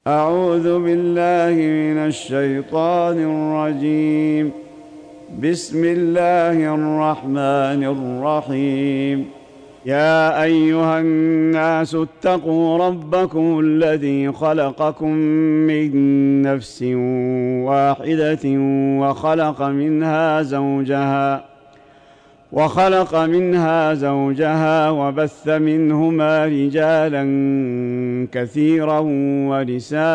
أعوذ بالله من الشيطان الرجيم. بسم الله الرحمن الرحيم. يا أيها الناس اتقوا ربكم الذي خلقكم من نفس واحدة وخلق منها زوجها وبث منهما رجالا كثيرا ونساء،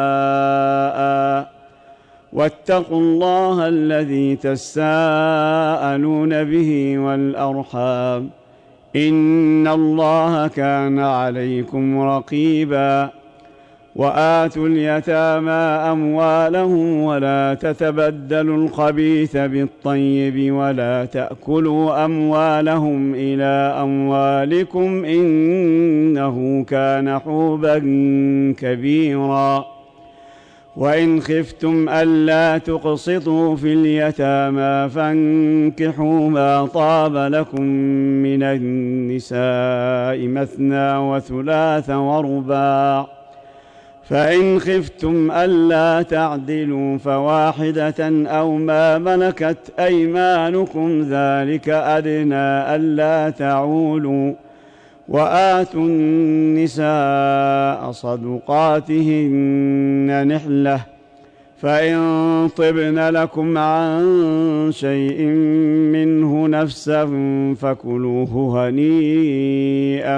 واتقوا الله الذي تساءلون به والأرحام، إن الله كان عليكم رقيبا. وآتوا اليتامى أموالهم ولا تتبدلوا الخبيث بالطيب ولا تأكلوا أموالهم إلى أموالكم إنه كان حوبا كبيرا. وإن خفتم ألا تقسطوا في اليتامى فانكحوا ما طاب لكم من النساء مثنى وثلاث ورباع، فإن خفتم ألا تعدلوا فواحدة أو ما ملكت أيمانكم ذلك أدنى ألا تعولوا. وآتوا النساء صدقاتهن نحلة، فإن طبن لكم عن شيء منه نفسا فكلوه هنيئا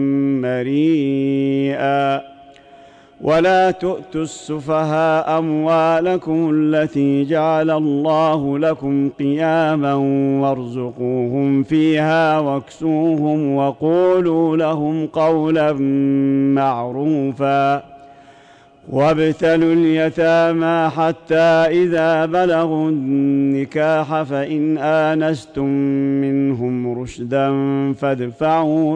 مريئا. ولا تؤتوا السفهاء أموالكم التي جعل الله لكم قياما وارزقوهم فيها واكسوهم وقولوا لهم قولا معروفا. وابتلوا اليتامى حتى إذا بلغوا النكاح فإن آنستم منهم رشدا فادفعوا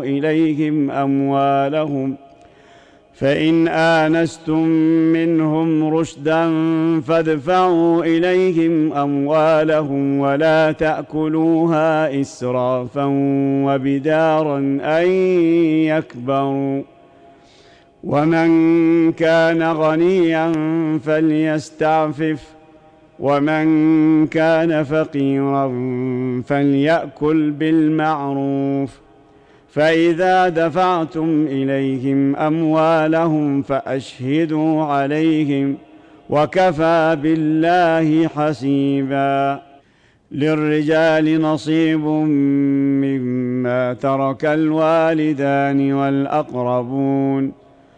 إليهم أموالهم ولا تأكلوها إسرافا وبدارا أن يكبروا. ومن كان غنيا فليستعفف، ومن كان فقيرا فليأكل بالمعروف. فإذا دفعتم إليهم أموالهم فأشهدوا عليهم، وكفى بالله حسيبا. للرجال نصيب مما ترك الوالدان والأقربون،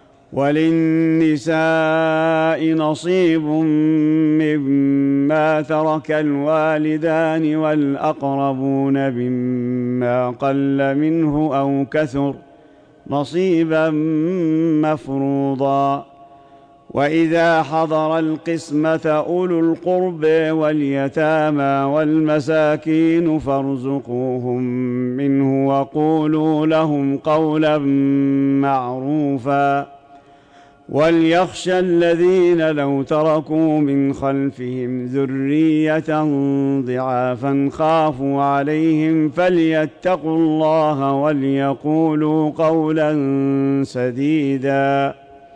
وللنساء نصيب مما ترك الوالدان والأقربون مما قل منه أو كثر نصيبا مفروضا. وإذا حضر القسمة أولو القرب واليتامى والمساكين فارزقوهم منه وقولوا لهم قولا معروفا. وليخشى الذين لو تركوا من خلفهم ذرية ضعافا خافوا عليهم فليتقوا الله وليقولوا قولا سديدا.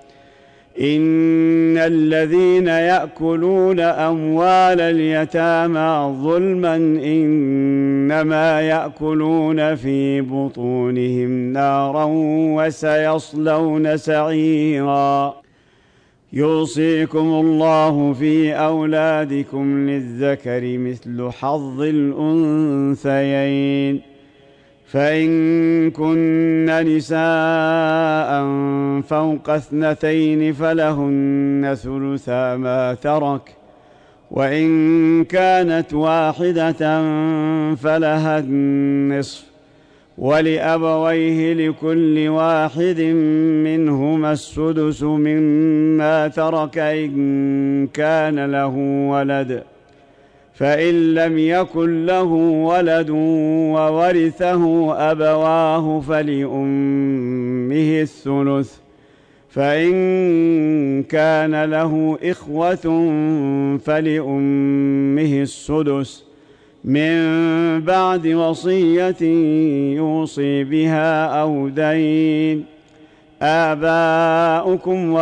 إن الذين يأكلون أموال اليتامى ظلما إنما يأكلون في بطونهم نارا وسيصلون سعيرا. يوصيكم الله في أولادكم للذكر مثل حظ الأنثيين، فإن كن نساء فوق 2 فلهن ثلثا ما ترك، وإن كانت واحدة فلها النصف، ولأبويه لكل واحد منهما السدس مما ترك إن كان له ولد، فإن لم يكن له ولد وورثه أبواه فلأمه الثلث، فإن كان له إخوة فلأمه السدس من بعد وصية يوصي بها أو دين. آباؤكم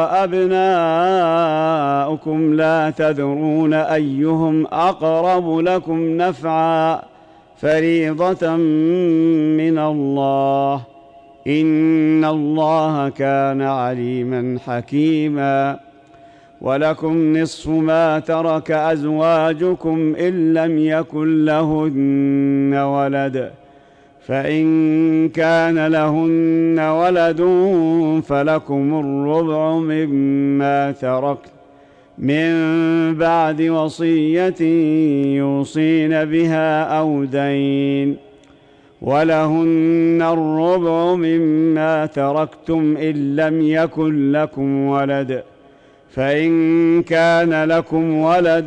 وأبناؤكم لا تدرون أيهم أقرب لكم نفعا فريضة من الله إن الله كان عليما حكيما ولكم نصف ما ترك أزواجكم إن لم يكن لهن ولد فإن كان لهن ولد فلكم الربع مما تركت من بعد وصية يوصين بها أو دين ولهن الربع مما تركتم إن لم يكن لكم ولد فإن كان لكم ولد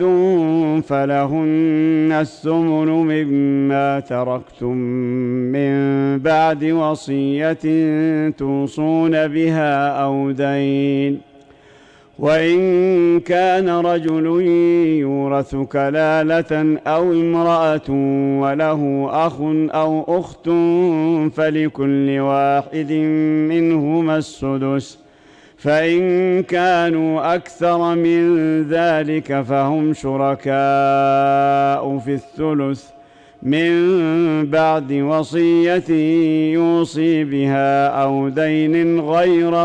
فلهن الثمن مما تركتم من بعد وصية توصون بها أو دين وإن كان رجل يورث كلالة أو امرأة وله أخ أو أخت فلكل واحد منهما السدس فإن كانوا أكثر من ذلك فهم شركاء في الثلث من بعد وصية يوصي بها أو دين غير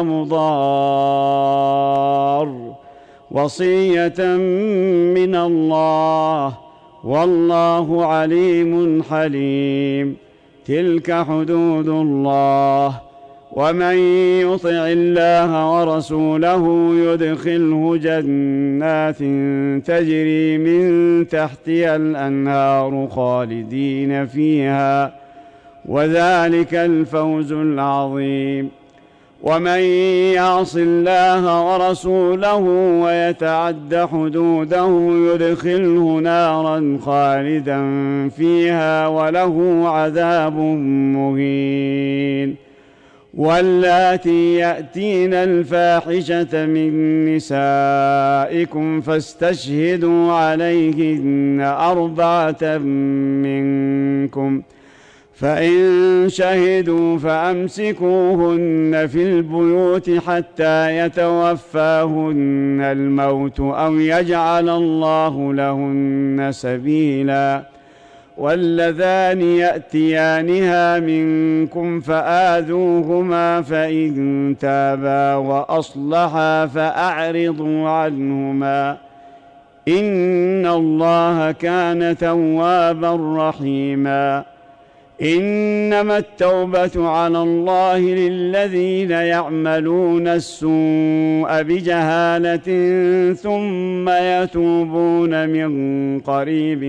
مضار وصية من الله والله عليم حليم تلك حدود الله ومن يطع الله ورسوله يدخله جنات تجري من تحتها الأنهار خالدين فيها وذلك الفوز العظيم ومن يعص الله ورسوله ويتعد حدوده يدخله نارا خالدا فيها وله عذاب مهين واللاتي يأتين الفاحشة من نسائكم فاستشهدوا عليهن 4 منكم فإن شهدوا فأمسكوهن في البيوت حتى يتوفاهن الموت أو يجعل الله لهن سبيلا واللذان يأتيانها منكم فآذوهما فإن تابا وأصلحا فأعرضوا عنهما إن الله كان توابا رحيما إنما التوبة على الله للذين يعملون السوء بجهالة ثم يتوبون من قريب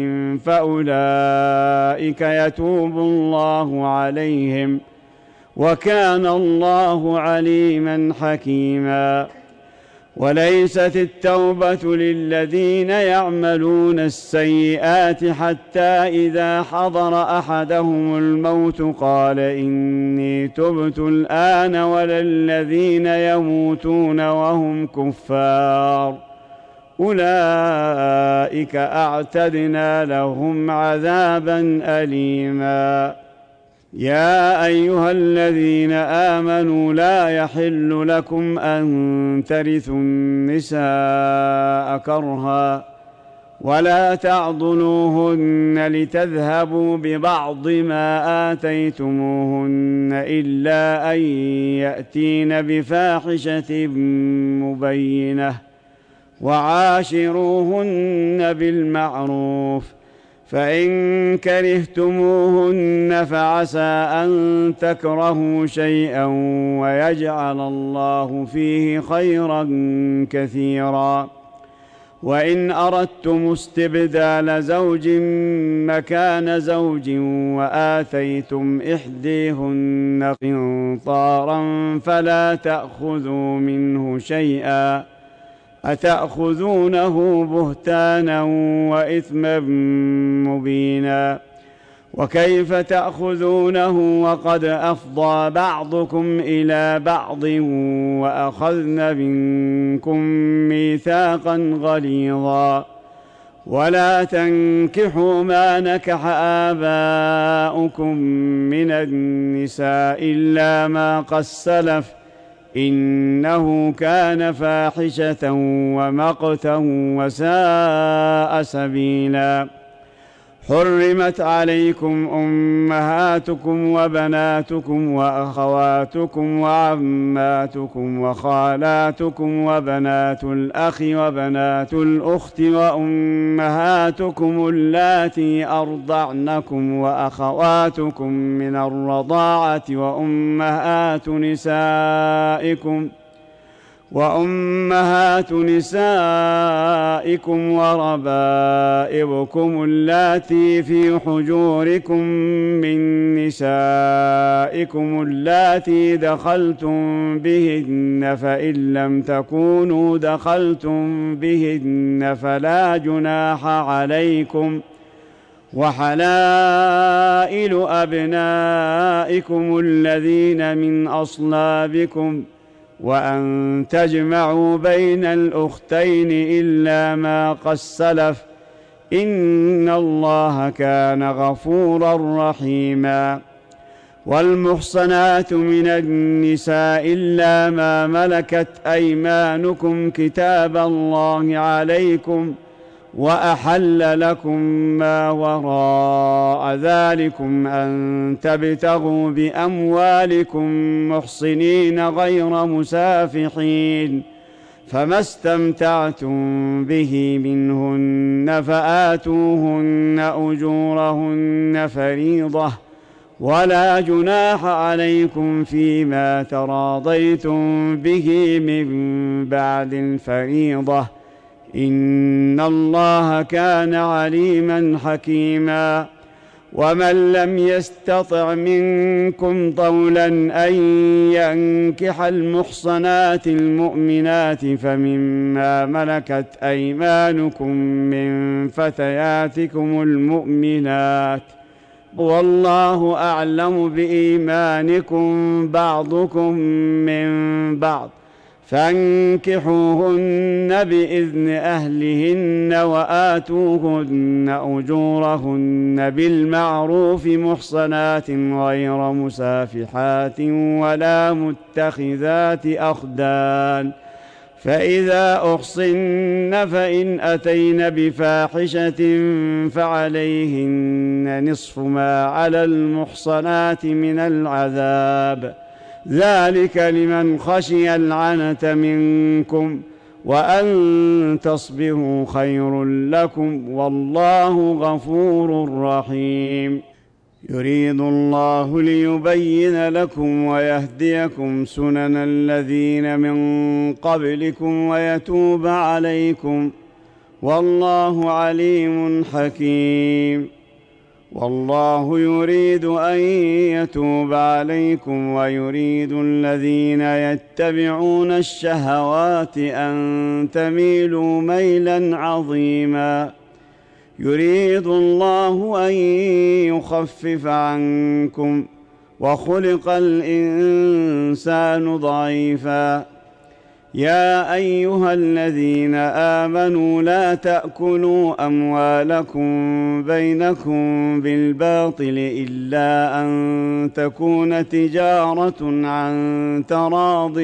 فأولئك يتوب الله عليهم وكان الله عليما حكيما وليست التوبة للذين يعملون السيئات حتى إذا حضر أحدهم الموت قال إني تبت الآن ولا الذين يموتون وهم كفار أولئك أعتدنا لهم عذابا أليما يا أيها الذين آمنوا لا يحل لكم أن ترثوا النساء كرها ولا تعضلوهن لتذهبوا ببعض ما آتيتموهن إلا أن يأتين بفاحشة مبينة وعاشروهن بالمعروف فإن كرهتموهن فعسى أن تكرهوا شيئا ويجعل الله فيه خيرا كثيرا وإن أردتم استبدال زوج مكان زوج وآتيتم إحديهن قنطارا فلا تأخذوا منه شيئا أتأخذونه بهتانا وإثما مبينا وكيف تأخذونه وقد أفضى بعضكم إلى بعض وأخذن منكم ميثاقا غليظا ولا تنكحوا ما نكح آباؤكم من النساء إلا ما قد سلف إنه كان فاحشة ومقتا وساء سبيلا. حرمت عليكم أمهاتكم وبناتكم وأخواتكم وعماتكم وخالاتكم وبنات الأخ وبنات الأخت وأمهاتكم اللاتي أرضعنكم وأخواتكم من الرضاعة وأمهات نسائكم وربائبكم اللاتي في حجوركم من نسائكم اللاتي دخلتم بهن، فإن لم تكونوا دخلتم بهن فلا جناح عليكم، وحلائل أبنائكم الذين من أصلابكم، وأن تجمعوا بين الأختين إلا ما قد سلف، إن الله كان غفورا رحيما. والمحصنات من النساء إلا ما ملكت أيمانكم كتاب الله عليكم، وأحل لكم ما وراء ذلكم أن تبتغوا بأموالكم محصنين غير مسافحين، فما استمتعتم به منهن فآتوهن أجورهن فريضة، ولا جناح عليكم فيما تراضيتم به من بعد الفريضة، إن الله كان عليما حكيما. ومن لم يستطع منكم طولا أن ينكح المحصنات المؤمنات فمما ملكت أيمانكم من فتياتكم المؤمنات، والله أعلم بإيمانكم بعضكم من بعض، فانكحوهن بإذن أهلهن وآتوهن أجورهن بالمعروف محصنات غير مسافحات ولا متخذات أخدان، فإذا أحصن فإن أتين بفاحشة فعليهن نصف ما على المحصنات من العذاب، ذلك لمن خشي العنة منكم، وأن تصبروا خير لكم، والله غفور رحيم. يريد الله ليبين لكم ويهديكم سنن الذين من قبلكم ويتوب عليكم، والله عليم حكيم. والله يريد أن يتوب عليكم ويريد الذين يتبعون الشهوات أن تميلوا ميلا عظيما. يريد الله أن يخفف عنكم، وخلق الإنسان ضعيفا. يا أيها الذين آمنوا لا تأكلوا أموالكم بينكم بالباطل إلا أن تكون تجارة عن تراض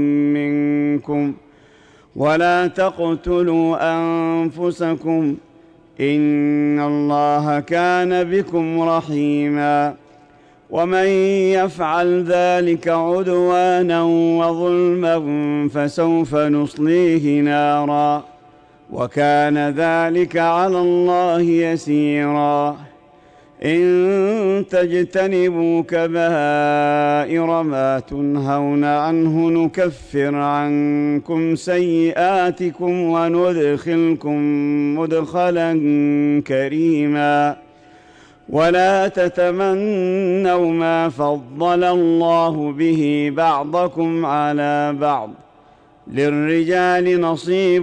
منكم، ولا تقتلوا أنفسكم، إن الله كان بكم رحيما. ومن يفعل ذلك عدوانا وظلما فسوف نصليه نارا، وكان ذلك على الله يسيرا. إن تجتنبوا كبائر ما تنهون عنه نكفر عنكم سيئاتكم وندخلكم مدخلا كريما. ولا تتمنوا ما فضل الله به بعضكم على بعض، للرجال نصيب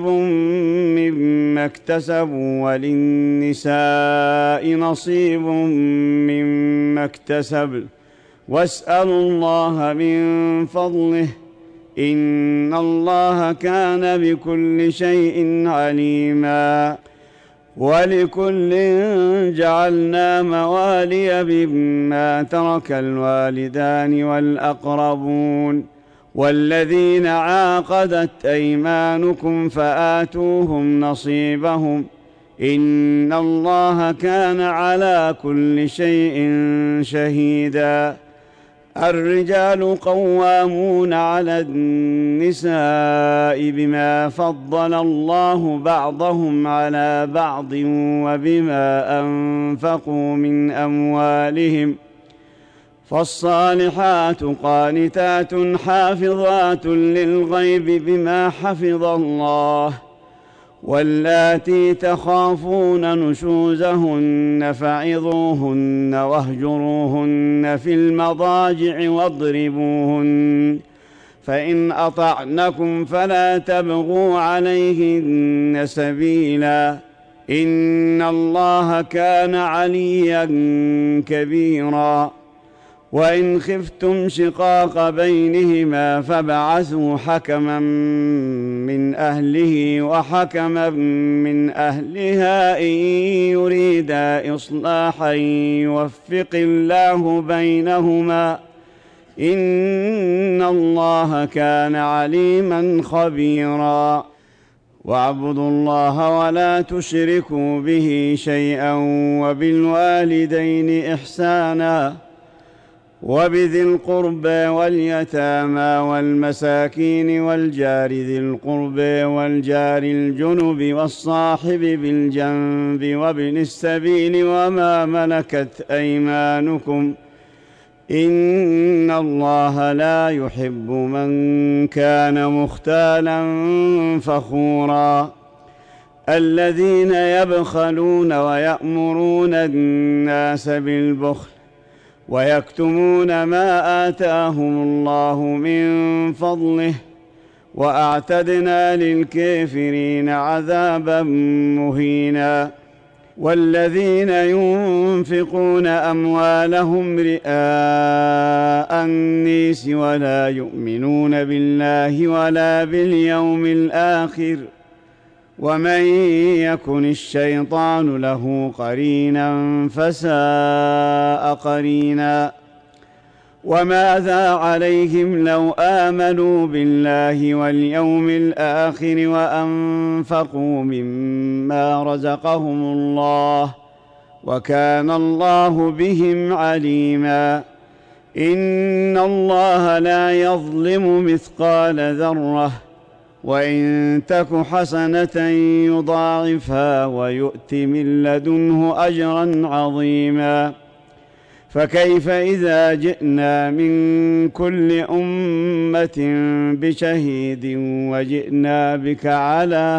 مما اكتسبوا وللنساء نصيب مما اكتسبن، واسألوا الله من فضله، إن الله كان بكل شيء عليما. ولكل جعلنا موالي مما ترك الوالدان والأقربون، والذين عاقدت أيمانكم فآتوهم نصيبهم إن الله كان على كل شيء شهيدا. الرجال قوامون على النساء بما فضل الله بعضهم على بعض وبما أنفقوا من أموالهم، فالصالحات قانتات حافظات للغيب بما حفظ الله، واللاتي تخافون نشوزهن فعظوهن واهجروهن في المضاجع واضربوهن، فإن أطعنكم فلا تبغوا عليهن سبيلا إن الله كان عليا كبيرا. وإن خفتم شقاق بينهما فابعثوا حكما من أهله وحكما من أهلها إن يريدا إصلاحا يوفق الله بينهما إن الله كان عليما خبيرا. واعبدوا الله ولا تشركوا به شيئا وبالوالدين إحسانا وبذي القربى واليتامى والمساكين والجار ذي القربى والجار الجنب والصاحب بالجنب وابن السبيل وما ملكت أيمانكم إن الله لا يحب من كان مختالا فخورا. الذين يبخلون ويأمرون الناس بالبخل ويكتمون ما آتاهم الله من فضله وأعتدنا للكافرين عذابا مهينا. والذين ينفقون أموالهم رئاء الناس ولا يؤمنون بالله ولا باليوم الآخر ومن يكن الشيطان له قرينا فساء قرينا. وماذا عليهم لو آمنوا بالله واليوم الآخر وأنفقوا مما رزقهم الله وكان الله بهم عليما. إن الله لا يظلم مثقال ذرة وإن تك حسنة يضاعفها ويؤت من لدنه أجرا عظيما. فكيف إذا جئنا من كل أمة بشهيد وجئنا بك على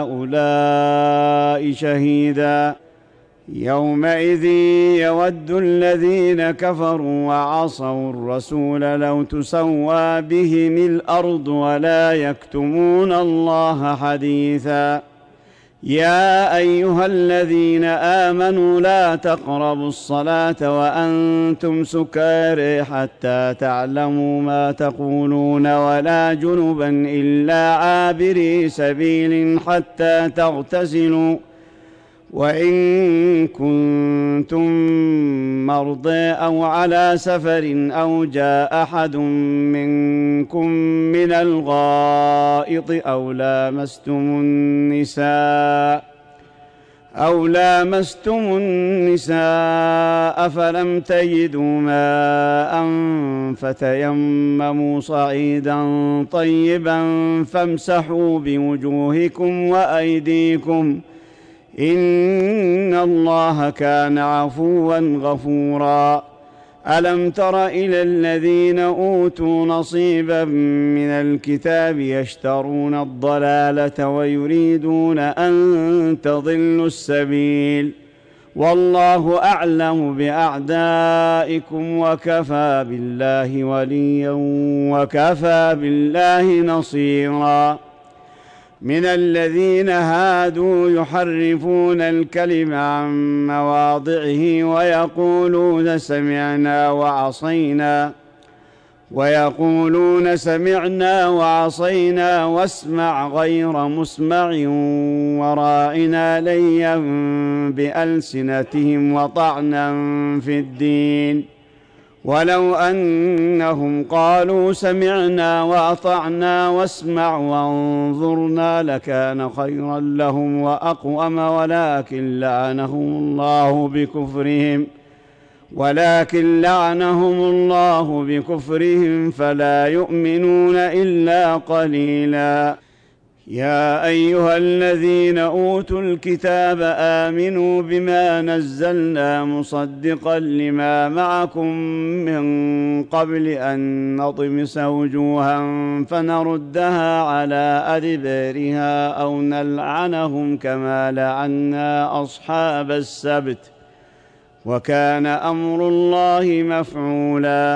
هؤلاء شهيدا يومئذ يود الذين كفروا وعصوا الرسول لو تسوى بهم الأرض ولا يكتمون الله حديثا. يا أيها الذين آمنوا لا تقربوا الصلاة وأنتم سكارى حتى تعلموا ما تقولون ولا جنبا إلا عابري سبيل حتى تغتسلوا وإن كنتم مرضى أو على سفر أو جاء أحد منكم من الغائط أو لامستم النساء فلم تجدوا ماء فتيمموا صعيدا طيبا فامسحوا بوجوهكم وأيديكم إن الله كان عفوا غفورا. ألم تر إلى الذين أوتوا نصيبا من الكتاب يشترون الضلالة ويريدون أن تضلوا السبيل والله أعلم بأعدائكم وكفى بالله وليا وكفى بالله نصيرا. من الذين هادوا يحرفون الكلم عن مواضعه ويقولون سمعنا وعصينا واسمع غير مسمع وراعنا ليا بألسنتهم وطعنا في الدين ولو أنهم قالوا سمعنا وأطعنا واسمع وانظرنا لكان خيرا لهم وأقوم ولكن لعنهم الله بكفرهم فلا يؤمنون إلا قليلا. يا أيها الذين أوتوا الكتاب آمنوا بما نزلنا مصدقا لما معكم من قبل أن نطمس وجوها فنردها على أدبارها أو نلعنهم كما لعنا أصحاب السبت وكان أمر الله مفعولا.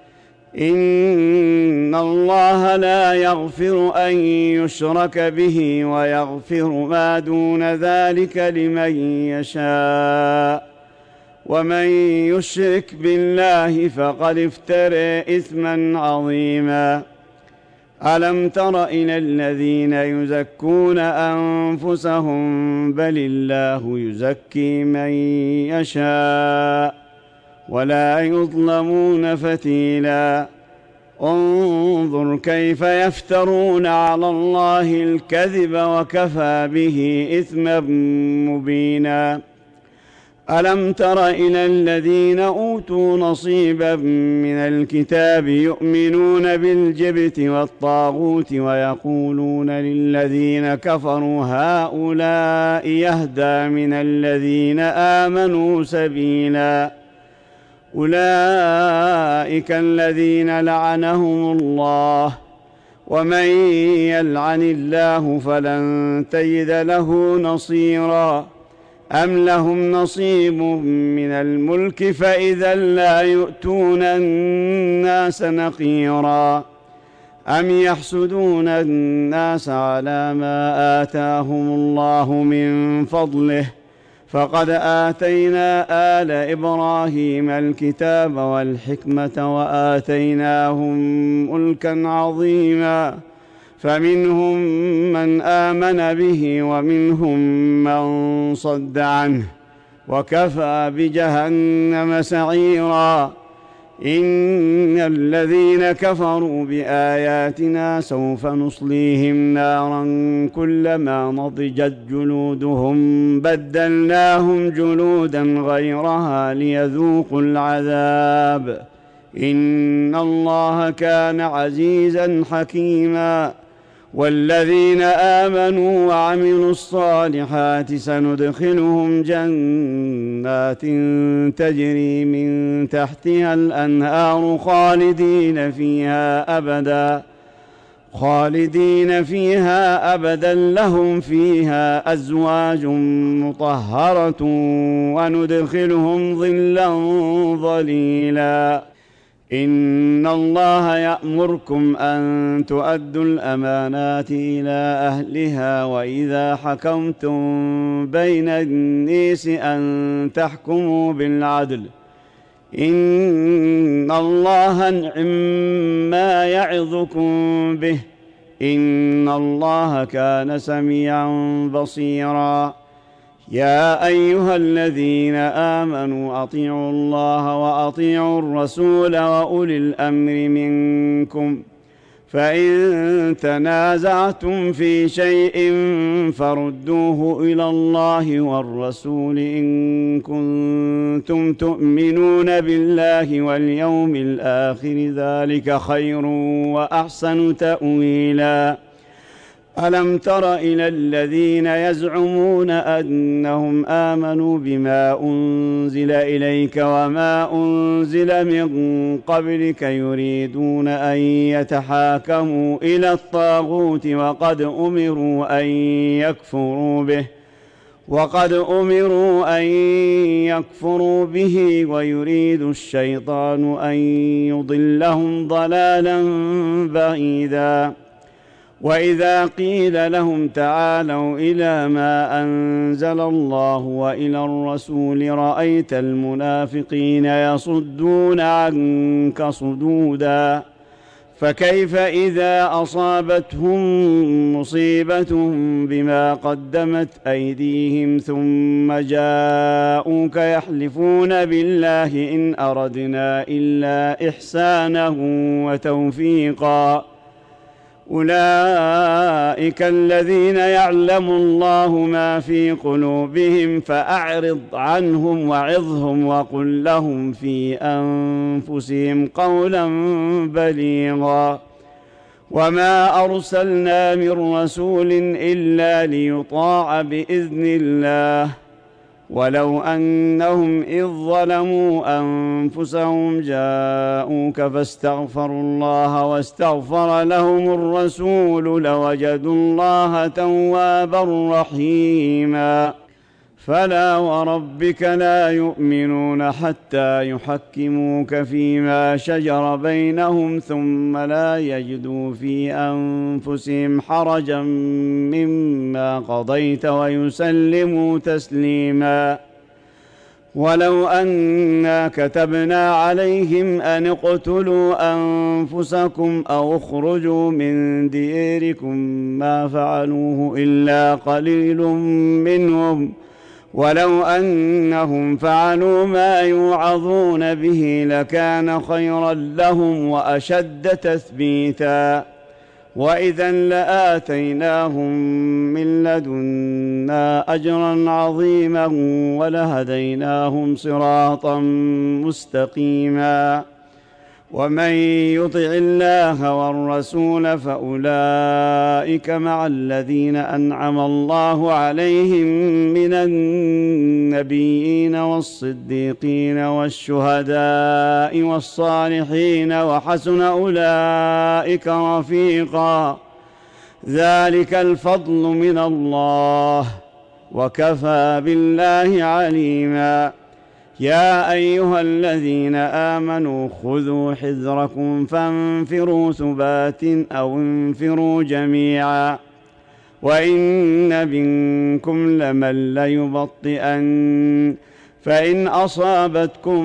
إن الله لا يغفر أن يشرك به ويغفر ما دون ذلك لمن يشاء ومن يشرك بالله فقد افترى إثما عظيما. ألم تر إلى الذين يزكون أنفسهم بل الله يزكي من يشاء ولا يظلمون فتيلا. انظر كيف يفترون على الله الكذب وكفى به إثما مبينا. ألم تر إلى الذين أوتوا نصيبا من الكتاب يؤمنون بالجبت والطاغوت ويقولون للذين كفروا هؤلاء يهدى من الذين آمنوا سبيلا. أولئك الذين لعنهم الله ومن يلعن الله فلن تجد له نصيرا. أم لهم نصيب من الملك فإذا لا يؤتون الناس نقيرا. أم يحسدون الناس على ما آتاهم الله من فضله فقد آتينا آل إبراهيم الكتاب والحكمة وآتيناهم ملكا عظيما فمنهم من آمن به ومنهم من صد عنه وكفى بجهنم سعيرا. إن الذين كفروا بآياتنا سوف نصليهم نارا كلما نضجت جلودهم بدلناهم جلودا غيرها ليذوقوا العذاب إن الله كان عزيزا حكيما. والذين آمنوا وعملوا الصالحات سندخلهم جنات تجري من تحتها الأنهار خالدين فيها أبدا لهم فيها أزواج مطهرة وندخلهم ظلا ظليلا. إن الله يأمركم أن تؤدوا الأمانات إلى أهلها وإذا حكمتم بين الناس أن تحكموا بالعدل إن الله نعم ما يعظكم به إن الله كان سميعا بصيرا. يا أيها الذين آمنوا أطيعوا الله وأطيعوا الرسول وأولي الأمر منكم فإن تنازعتم في شيء فردوه إلى الله والرسول إن كنتم تؤمنون بالله واليوم الآخر ذلك خير وأحسن تأويلا. ألم تر إلى الذين يزعمون أنهم آمنوا بما أنزل إليك وما أنزل من قبلك يريدون أن يتحاكموا إلى الطاغوت وقد أمروا أن يكفروا به ويريد الشيطان أن يضلهم ضلالا بعيدا. وإذا قيل لهم تعالوا إلى ما أنزل الله وإلى الرسول رأيت المنافقين يصدون عنك صدودا فكيف إذا أصابتهم مصيبة بما قدمت أيديهم ثم جاءوك يحلفون بالله إن أردنا إلا إحسانه وتوفيقا أولئك الذين يعلم الله ما في قلوبهم فأعرض عنهم وعظهم وقل لهم في أنفسهم قولا بليغا وما أرسلنا من رسول إلا ليطاع بإذن الله ولو أنهم إذ ظلموا أنفسهم جاءوك فاستغفروا الله واستغفر لهم الرسول لوجدوا الله توابا رحيما فلا وربك لا يؤمنون حتى يحكموك فيما شجر بينهم ثم لا يجدوا في أنفسهم حرجا مما قضيت ويسلموا تسليما ولو أنا كتبنا عليهم أن اقتلوا أنفسكم أو اخرجوا من ديركم ما فعلوه إلا قليل منهم ولو أنهم فعلوا ما يوعظون به لكان خيرا لهم وأشد تثبيتا وإذا لآتيناهم من لدنا أجرا عظيما ولهديناهم صراطا مستقيما ومن يطع الله والرسول فأولئك مع الذين أنعم الله عليهم من النبيين والصديقين والشهداء والصالحين وحسن أولئك رفيقا ذلك الفضل من الله وكفى بالله عليما يا أيها الذين آمنوا خذوا حذركم فانفروا ثبات أو انفروا جميعا وإن منكم لمن ليبطئن فإن أصابتكم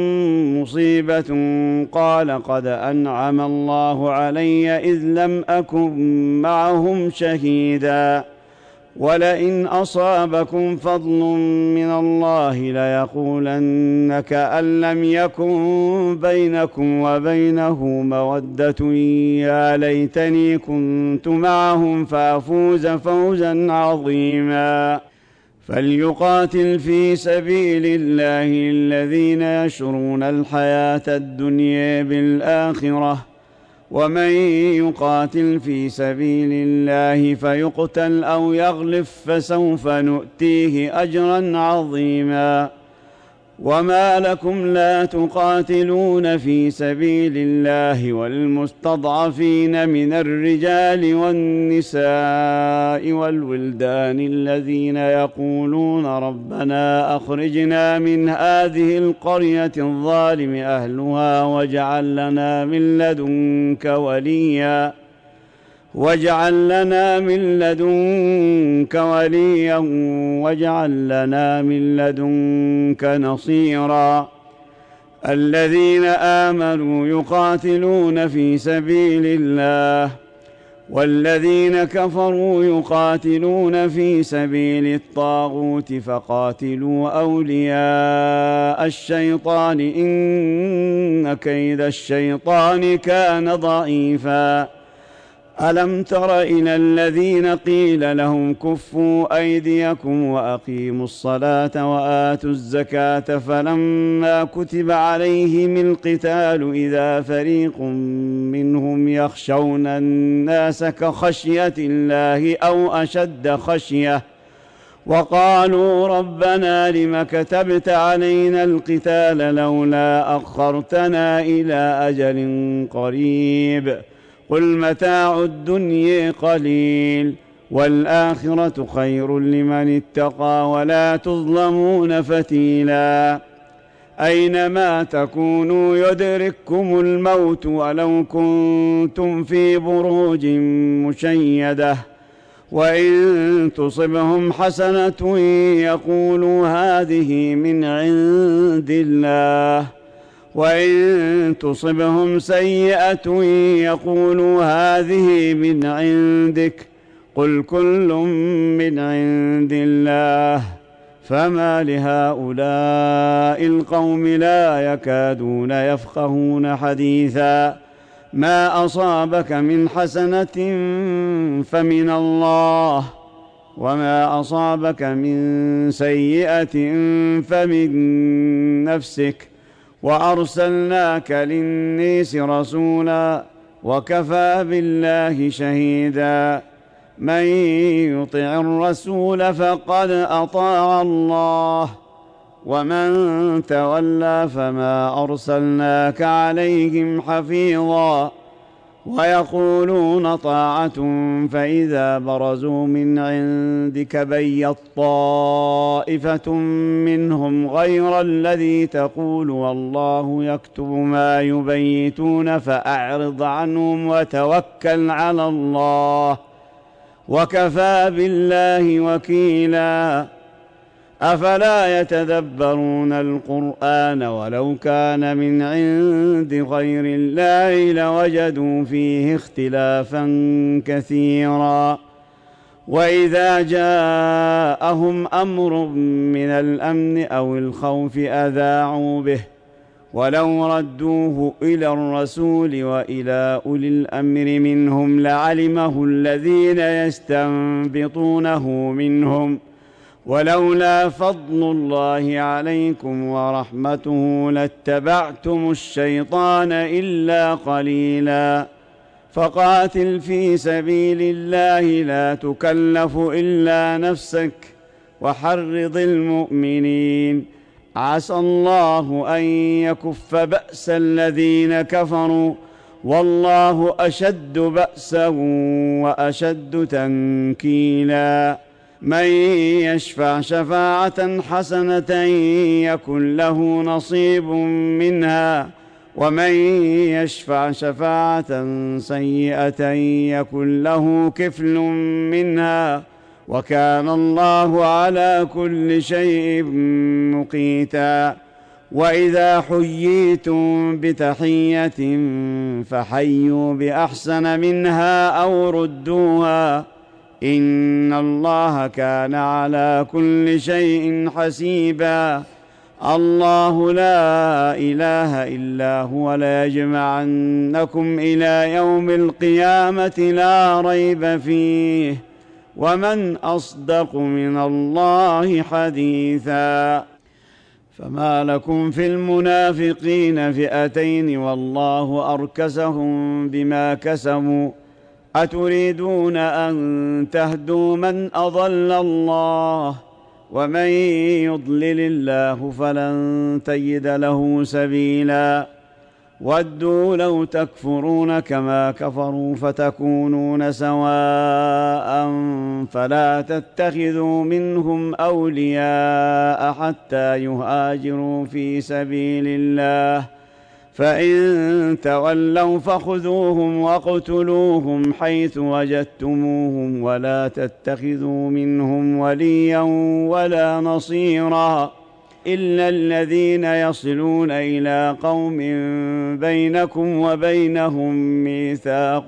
مصيبة قال قد أنعم الله علي إذ لم أكن معهم شهيدا ولئن أصابكم فضل من الله ليقولن كأن لم يكن بينكم وبينه مودة يا ليتني كنت معهم فأفوز فوزا عظيما فليقاتل في سبيل الله الذين يشرون الحياة الدنيا بالآخرة ومن يقاتل في سبيل الله فيقتل أو يغلب فسوف نؤتيه أجرا عظيما وما لكم لا تقاتلون في سبيل الله والمستضعفين من الرجال والنساء والولدان الذين يقولون ربنا أخرجنا من هذه القرية الظالم أهلها واجعل لنا من لدنك وليا واجعل لنا من لدنك وليا واجعل لنا من لدنك نصيرا الذين آمنوا يقاتلون في سبيل الله والذين كفروا يقاتلون في سبيل الطاغوت فقاتلوا أولياء الشيطان إن كيد الشيطان كان ضعيفا ألم تر إلى الذين قيل لهم كفوا أيديكم وأقيموا الصلاة وآتوا الزكاة فلما كتب عليهم القتال إذا فريق منهم يخشون الناس كخشية الله أو أشد خشية وقالوا ربنا لم كتبت علينا القتال لولا أخرتنا إلى أجل قريب قل متاع الدنيا قليل والآخرة خير لمن اتقى ولا تظلمون فتيلا أينما تكونوا يدرككم الموت ولو كنتم في بروج مشيدة وإن تصبهم حسنة يقولوا هذه من عند الله وإن تصبهم سيئة يقولوا هذه من عندك قل كل من عند الله فما لهؤلاء القوم لا يكادون يفقهون حديثا ما أصابك من حسنة فمن الله وما أصابك من سيئة فمن نفسك وأرسلناك للناس رسولا وكفى بالله شهيدا من يطع الرسول فقد أطاع الله ومن تولى فما أرسلناك عليهم حفيظا ويقولون طاعة فإذا برزوا من عندك بيت طائفة منهم غير الذي تقول والله يكتب ما يبيتون فأعرض عنهم وتوكل على الله وكفى بالله وكيلا أفلا يتدبرون القرآن ولو كان من عند غير الله لوجدوا فيه اختلافا كثيرا وإذا جاءهم أمر من الأمن أو الخوف أذاعوا به ولو ردوه إلى الرسول وإلى أولي الأمر منهم لعلمه الذين يستنبطونه منهم ولولا فضل الله عليكم ورحمته لاتبعتم الشيطان إلا قليلا فقاتل في سبيل الله لا تكلف إلا نفسك وحرض المؤمنين عسى الله أن يكف بأس الذين كفروا والله أشد بأسا وأشد تنكيلا من يشفع شفاعة حسنة يكن له نصيب منها ومن يشفع شفاعة سيئة يكن له كفل منها وكان الله على كل شيء مقيتا وإذا حييتم بتحية فحيوا بأحسن منها أو ردوها إن الله كان على كل شيء حسيبا الله لا إله إلا هو ليجمعنكم إلى يوم القيامة لا ريب فيه ومن أصدق من الله حديثا فما لكم في المنافقين فئتين والله أركسهم بما كسبوا أتريدون أن تهدوا من أضل الله ومن يضلل الله فلن تجد له سبيلا ودوا لو تكفرون كما كفروا فتكونون سواء فلا تتخذوا منهم أولياء حتى يهاجروا في سبيل الله فإن تولوا فخذوهم واقتلوهم حيث وجدتموهم ولا تتخذوا منهم وليا ولا نصيرا إلا الذين يصلون إلى قوم بينكم وبينهم ميثاق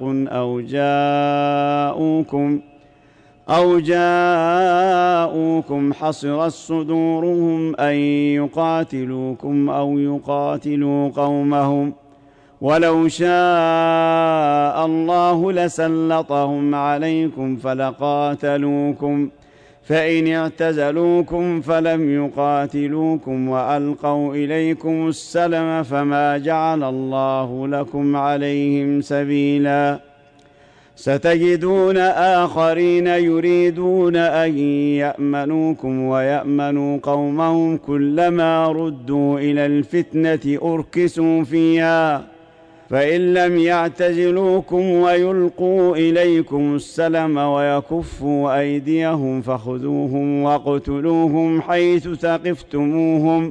أو جاءوكم حصرت صدورهم أن يقاتلوكم أو يقاتلوا قومهم ولو شاء الله لسلطهم عليكم فلقاتلوكم فإن اعتزلوكم فلم يقاتلوكم وألقوا إليكم السلم فما جعل الله لكم عليهم سبيلا ستجدون آخرين يريدون أن يأمنوكم ويأمنوا قومهم كلما ردوا إلى الفتنة أركسوا فيها فإن لم يعتزلوكم ويلقوا إليكم السلم ويكفوا أيديهم فخذوهم واقتلوهم حيث ثقفتموهم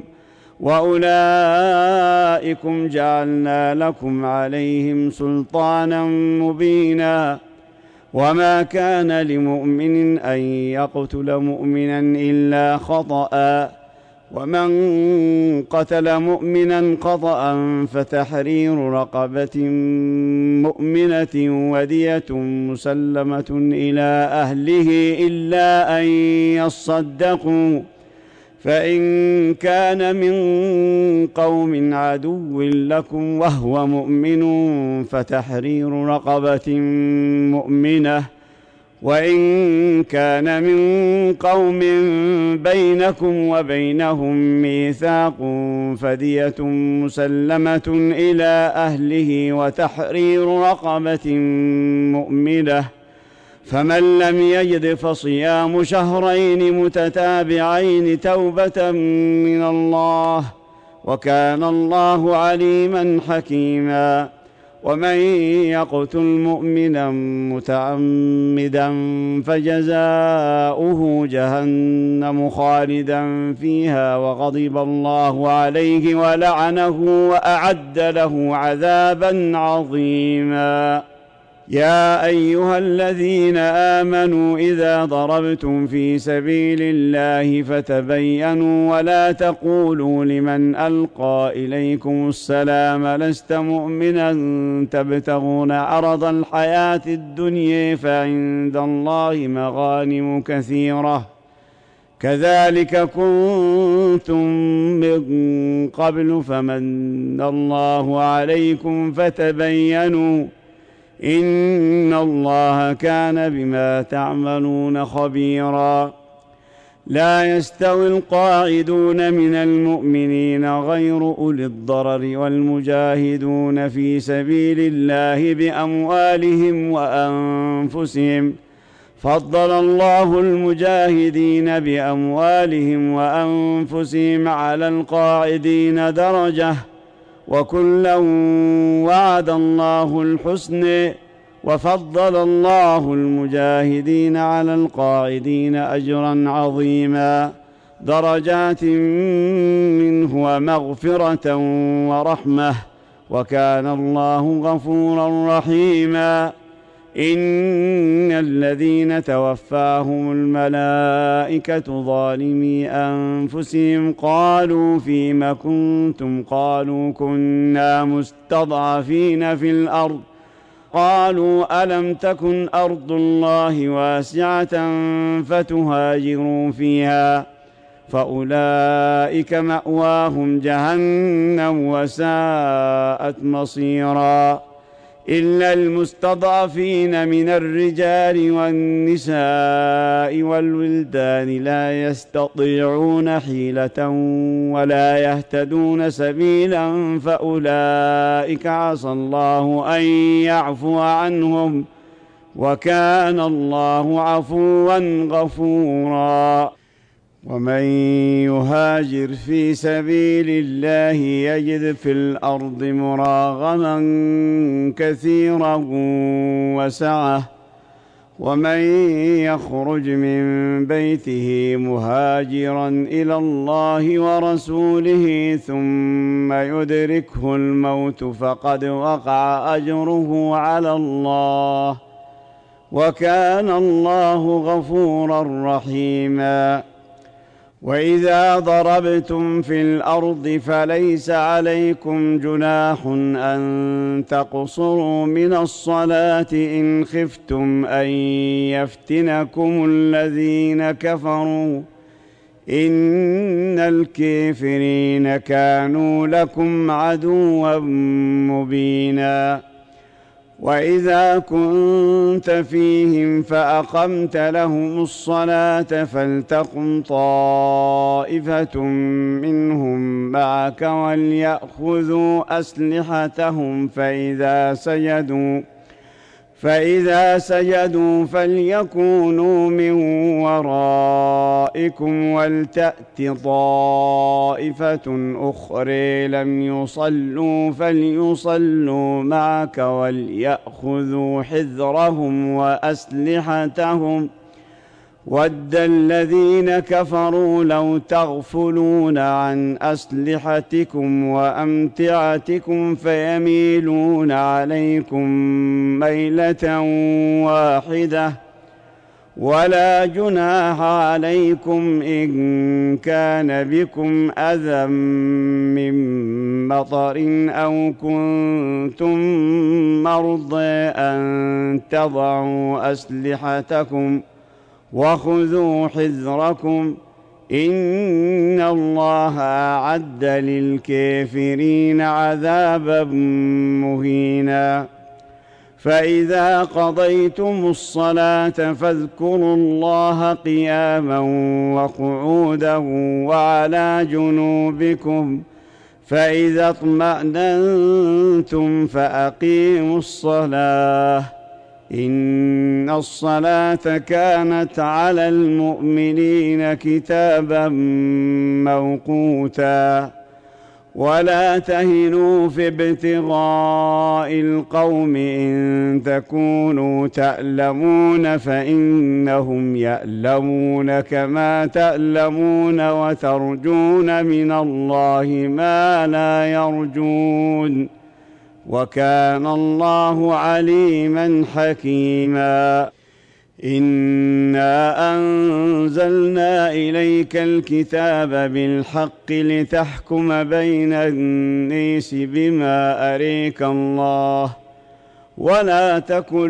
وأولئكم جعلنا لكم عليهم سلطانا مبينا وما كان لمؤمن أن يقتل مؤمنا إلا خطأ ومن قتل مؤمنا خطأ فتحرير رقبة مؤمنة ودية مسلمة إلى أهله إلا أن يصدقوا، فإن كان من قوم عدو لكم وهو مؤمن فتحرير رقبة مؤمنة، وإن كان من قوم بينكم وبينهم ميثاق فدية مسلمة إلى أهله وتحرير رقبة مؤمنة، فمن لم يجد فصيام شهرين متتابعين توبة من الله، وكان الله عليما حكيما. ومن يقتل مؤمنا متعمدا فجزاؤه جهنم خالدا فيها وغضب الله عليه ولعنه وأعد له عذابا عظيما. يا أيها الذين آمنوا إذا ضربتم في سبيل الله فتبينوا ولا تقولوا لمن ألقى إليكم السلام لست مؤمنا تبتغون عرض الحياة الدنيا فعند الله مغانم كثيرة كذلك كنتم من قبل فمن الله عليكم فتبينوا إن الله كان بما تعملون خبيرا. لا يستوي القاعدون من المؤمنين غير أولي الضرر والمجاهدون في سبيل الله بأموالهم وأنفسهم، فضل الله المجاهدين بأموالهم وأنفسهم على القاعدين درجة، وكلا وعد الله الحسن، وفضل الله المجاهدين على القاعدين أجرا عظيما، درجات منه ومغفرة ورحمة، وكان الله غفورا رحيما. إن الذين توفاهم الملائكة ظالمي أنفسهم قالوا فيم كنتم قالوا كنا مستضعفين في الأرض قالوا ألم تكن أرض الله واسعة فتهاجروا فيها فأولئك مأواهم جهنم وساءت مصيرا. إلا المستضعفين من الرجال والنساء والولدان لا يستطيعون حيلة ولا يهتدون سبيلا فأولئك عسى الله أن يعفو عنهم، وكان الله عفوا غفورا. ومن يهاجر في سبيل الله يجد في الأرض مراغما كثيرا وسعة، ومن يخرج من بيته مهاجرا إلى الله ورسوله ثم يدركه الموت فقد وقع أجره على الله، وكان الله غفورا رحيما. وإذا ضربتم في الأرض فليس عليكم جناح أن تقصروا من الصلاة إن خفتم أن يفتنكم الذين كفروا إن الكافرين كانوا لكم عدوا مبينا. وإذا كنت فيهم فأقمت لهم الصلاة فلتقم طائفة منهم معك وليأخذوا أسلحتهم فإذا سجدوا فليكونوا من ورائكم ولتأت طائفة أخرى لم يصلوا فليصلوا معك وليأخذوا حذرهم وأسلحتهم. ود الذين كفروا لو تغفلون عن أسلحتكم وأمتعتكم فيميلون عليكم ميلة واحدة ولا جناح عليكم إن كان بكم أذى من مطر أو كنتم مرضى أن تضعوا أسلحتكم وخذوا حذركم إن الله أعد للكافرين عذابا مهينا. فإذا قضيتم الصلاة فاذكروا الله قياما وقعودا وعلى جنوبكم، فإذا اطمأننتم فأقيموا الصلاة إن الصلاة كانت على المؤمنين كتابا موقوتا. ولا تهنوا في ابتغاء القوم إن تكونوا تألمون فإنهم يألمون كما تألمون وترجون من الله ما لا يرجون وكان الله عليما حكيما. إنا أنزلنا إليك الكتاب بالحق لتحكم بين الناس بما أريك الله ولا تكن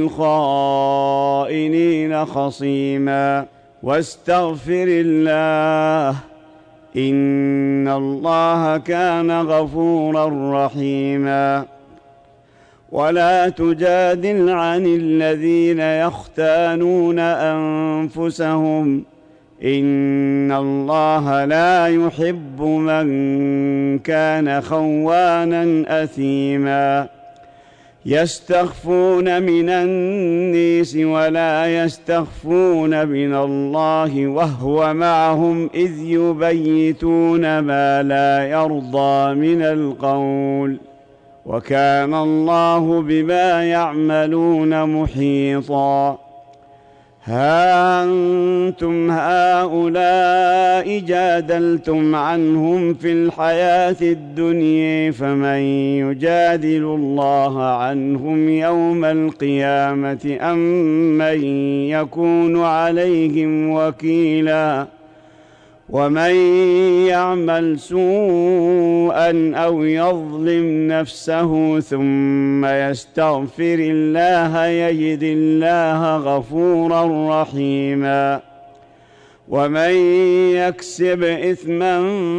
للخائنين خصيما واستغفر الله إن الله كان غفورا رحيما. ولا تجادل عن الذين يختانون أنفسهم إن الله لا يحب من كان خوانا أثيما. يستخفون من الناس ولا يستخفون من الله وهو معهم إذ يبيتون ما لا يرضى من القول وكان الله بما يعملون محيطا. ها أنتم هؤلاء جادلتم عنهم في الحياة الدنيا فمن يجادل الله عنهم يوم القيامة أم من يكون عليهم وكيلا. ومن يعمل سوءا أو يظلم نفسه ثم يستغفر الله يجد الله غفورا رحيما. ومن يكسب إثما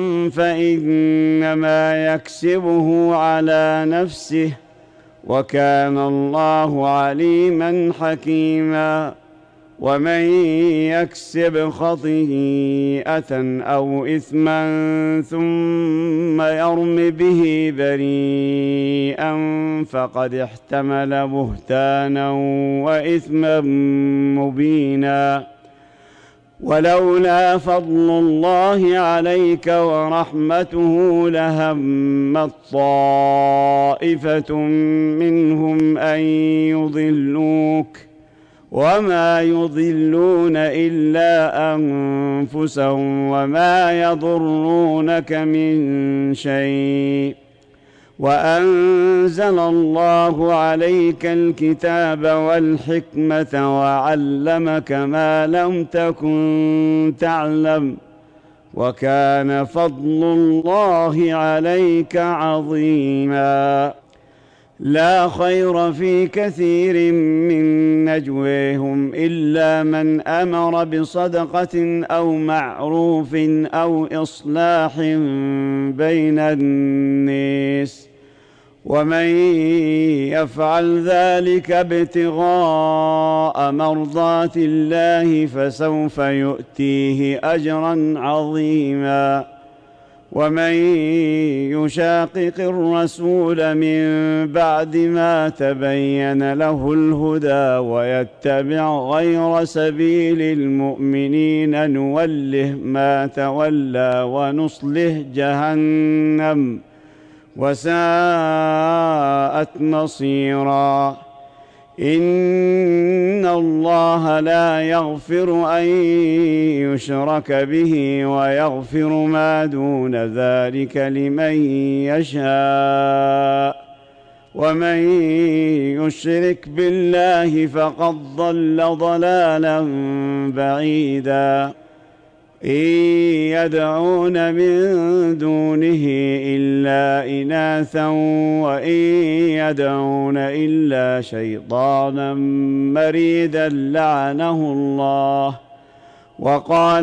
فإنما يكسبه على نفسه وكان الله عليما حكيما. ومن يكسب خطيئة أو إثما ثم يرم به بريئا فقد احتمل بهتانا وإثما مبينا. ولولا فضل الله عليك ورحمته لهمت طائفة منهم أن يضلوك وما يضلون إلا أنفسهم وما يضرونك من شيء وأنزل الله عليك الكتاب والحكمة وعلمك ما لم تكن تعلم وكان فضل الله عليك عظيما. لا خير في كثير من نجواهم إلا من أمر بصدقة أو معروف أو إصلاح بين الناس ومن يفعل ذلك ابتغاء مرضات الله فسوف يؤتيه أجرا عظيما. ومن يشاقق الرسول من بعد ما تبين له الهدى ويتبع غير سبيل المؤمنين نوله ما تولى ونصله جهنم وساءت مصيرا. إن الله لا يغفر أن يشرك به ويغفر ما دون ذلك لمن يشاء ومن يشرك بالله فقد ضل ضلالا بعيدا إن يدعون من دونه إلا إناثا وإن يدعون إلا شيطانا مريدا لعنه الله وقال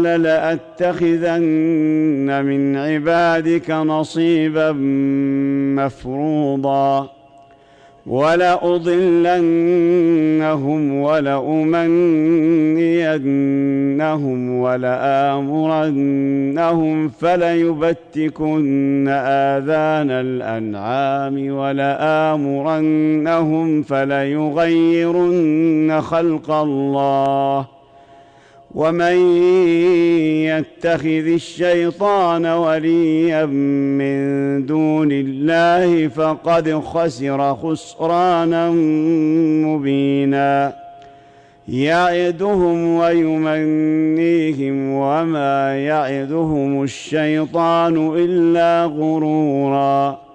لأتخذن من عبادك نصيبا مفروضا ولأضلنهم ولأمنينهم ولآمرنهم فليبتكن آذان الأنعام ولآمرنهم فليغيرن خلق الله ومن يتخذ الشيطان وليا من دون الله فقد خسر خسرانا مبينا يعدهم ويمنيهم وما يعدهم الشيطان إلا غرورا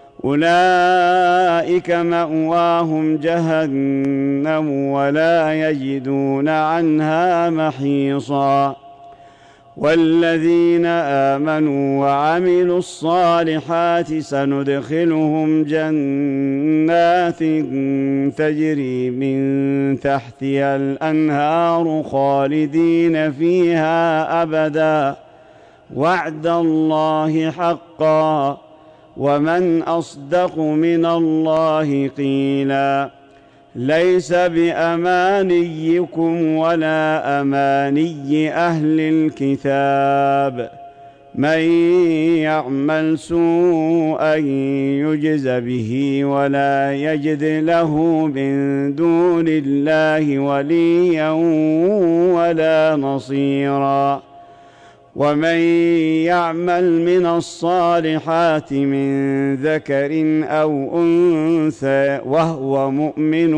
أولئك مأواهم جهنم ولا يجدون عنها محيصا والذين آمنوا وعملوا الصالحات سندخلهم جنات تجري من تحتها الأنهار خالدين فيها أبدا وعد الله حقا ومن أصدق من الله قيلا ليس بأمانيكم ولا أماني أهل الكتاب من يعمل سوءا يجز به ولا يجد له من دون الله وليا ولا نصيرا ومن يعمل من الصالحات من ذكر أو أنثى وهو مؤمن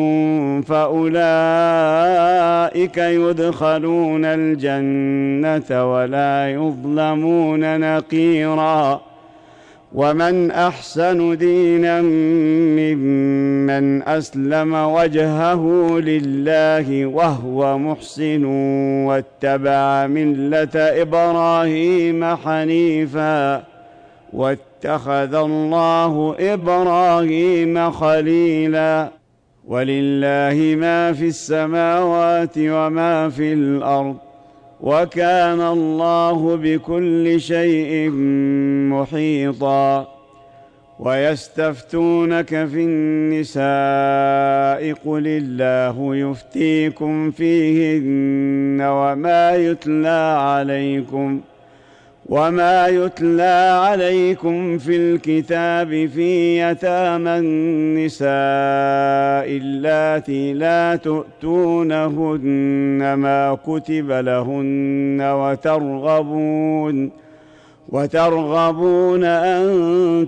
فأولئك يدخلون الجنة ولا يظلمون نقيرا ومن أحسن دينا ممن أسلم وجهه لله وهو محسن واتبع ملة إبراهيم حنيفا واتخذ الله إبراهيم خليلا ولله ما في السماوات وما في الأرض وكان الله بكل شيء محيطا ويستفتونك في النساء قل الله يفتيكم فيهن وما يتلى عليكم في الكتاب في يتامى النساء اللاتي لا تؤتونهن ما كتب لهن وترغبون أن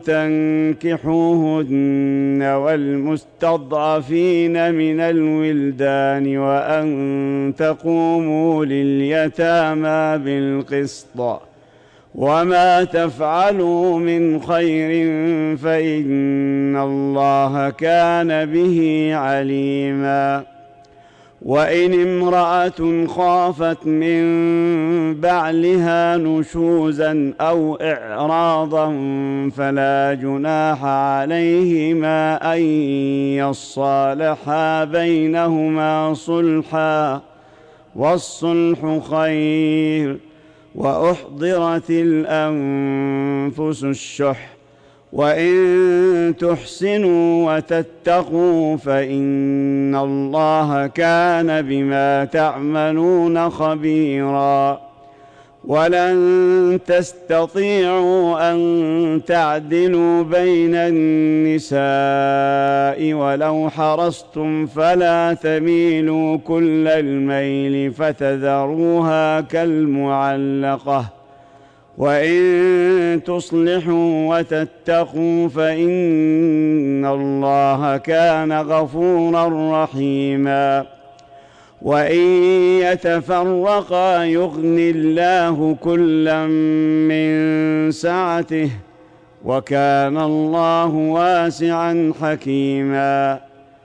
تنكحوهن والمستضعفين من الولدان وأن تقوموا لليتامى بالقسط وما تفعلوا من خير فإن الله كان به عليما وإن امرأة خافت من بعلها نشوزا أو إعراضا فلا جناح عليهما أن يصالحا بينهما صلحا والصلح خير وأحضرت الأنفس الشح وإن تحسنوا وتتقوا فإن الله كان بما تعملون خبيرا ولن تستطيعوا أن تعدلوا بين النساء ولو حرصتم فلا تميلوا كل الميل فتذروها كالمعلقة وإن تصلحوا وتتقوا فإن الله كان غفورا رحيما وإن يتفرقا يغن الله كلا من سعته وكان الله واسعا حكيما.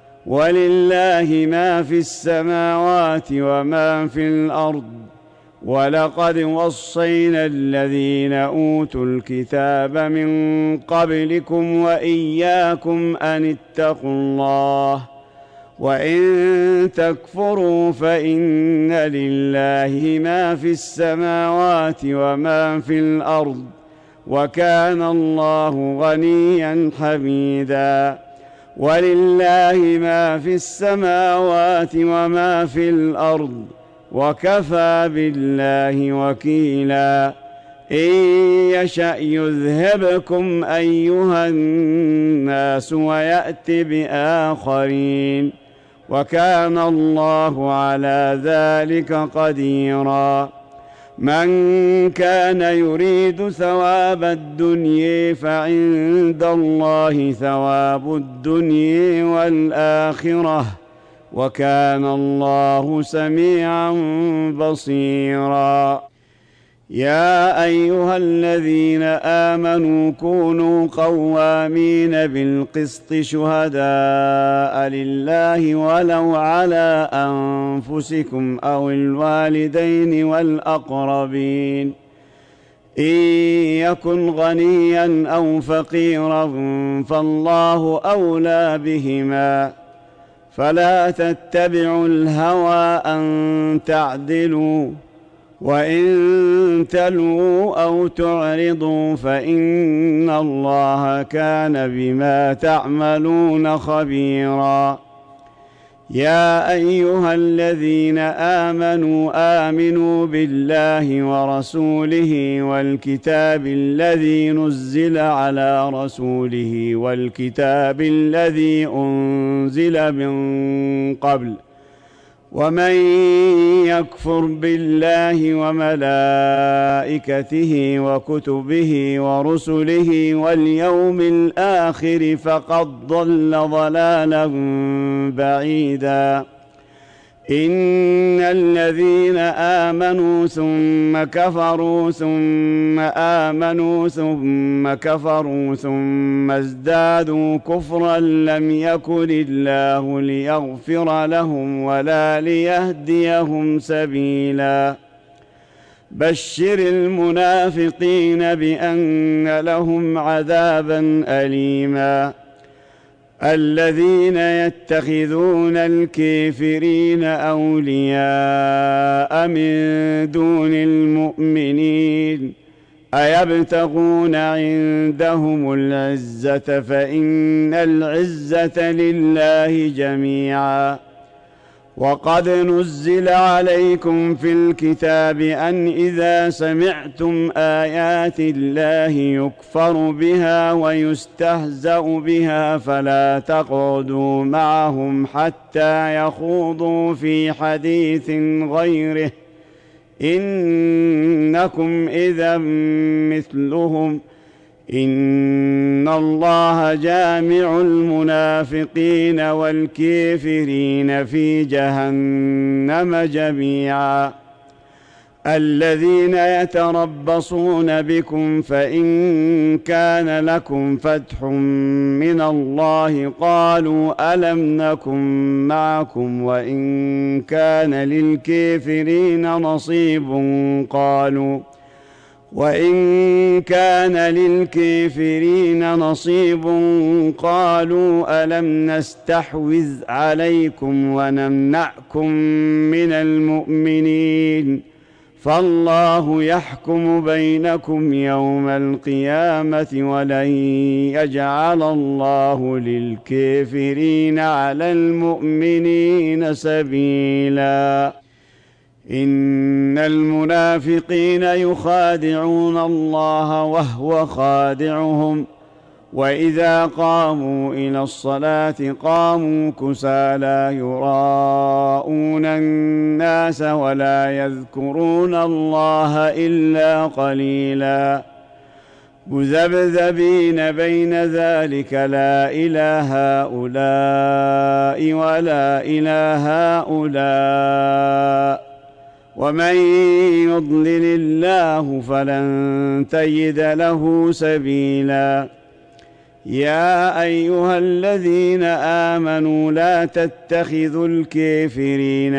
ولله ما في السماوات وما في الأرض. ولقد وصينا الذين أوتوا الكتاب من قبلكم وإياكم أن اتقوا الله وإن تكفروا فإن لله ما في السماوات وما في الأرض وكان الله غنيا حميدا. ولله ما في السماوات وما في الأرض وكفى بالله وكيلا. إن يشأ يذهبكم أيها الناس ويأت بآخرين وكان الله على ذلك قديرا. من كان يريد ثواب الدنيا فعند الله ثواب الدنيا والآخرة وكان الله سميعا بصيرا. يا أيها الذين آمنوا كونوا قوامين بالقسط شهداء لله ولو على أنفسكم أو الوالدين والأقربين إن يكن غنيا أو فقيرا فالله أولى بهما فلا تتبعوا الهوى أن تعدلوا وإن تلووا أو تعرضوا فإن الله كان بما تعملون خبيرا. يا أيها الذين آمنوا بالله ورسوله والكتاب الذي نزل على رسوله والكتاب الذي أنزل من قبل ومن يكفر بالله وملائكته وكتبه ورسله واليوم الآخر فقد ضل ضلالا بعيدا. إن الذين آمنوا ثم كفروا ثم آمنوا ثم كفروا ثم ازدادوا كفرا لم يكن الله ليغفر لهم ولا ليهديهم سبيلا. بشر المنافقين بأن لهم عذابا أليما. الذين يتخذون الكافرين أولياء من دون المؤمنين أيبتغون عندهم العزة فإن العزة لله جميعا. وقد نزل عليكم في الكتاب أن إذا سمعتم آيات الله يكفر بها ويستهزأ بها فلا تقعدوا معهم حتى يخوضوا في حديث غيره إنكم إذا مثلهم إن الله جامع المنافقين والكافرين في جهنم جميعا. الذين يتربصون بكم فإن كان لكم فتح من الله قالوا ألم نكن معكم وإن كان للكافرين نصيب قالوا ألم نستحوذ عليكم ونمنعكم من المؤمنين فالله يحكم بينكم يوم القيامة ولن يجعل الله للكافرين على المؤمنين سبيلا. إن المنافقين يخادعون الله وهو خادعهم وإذا قاموا إلى الصلاة قاموا كسالى يراءون الناس ولا يذكرون الله إلا قليلا مذبذبين بين ذلك لا إله هؤلاء ولا إله هؤلاء ومن يضلل الله فلن تجد له سبيلا. يا أيها الذين آمنوا لا تتخذوا الكافرين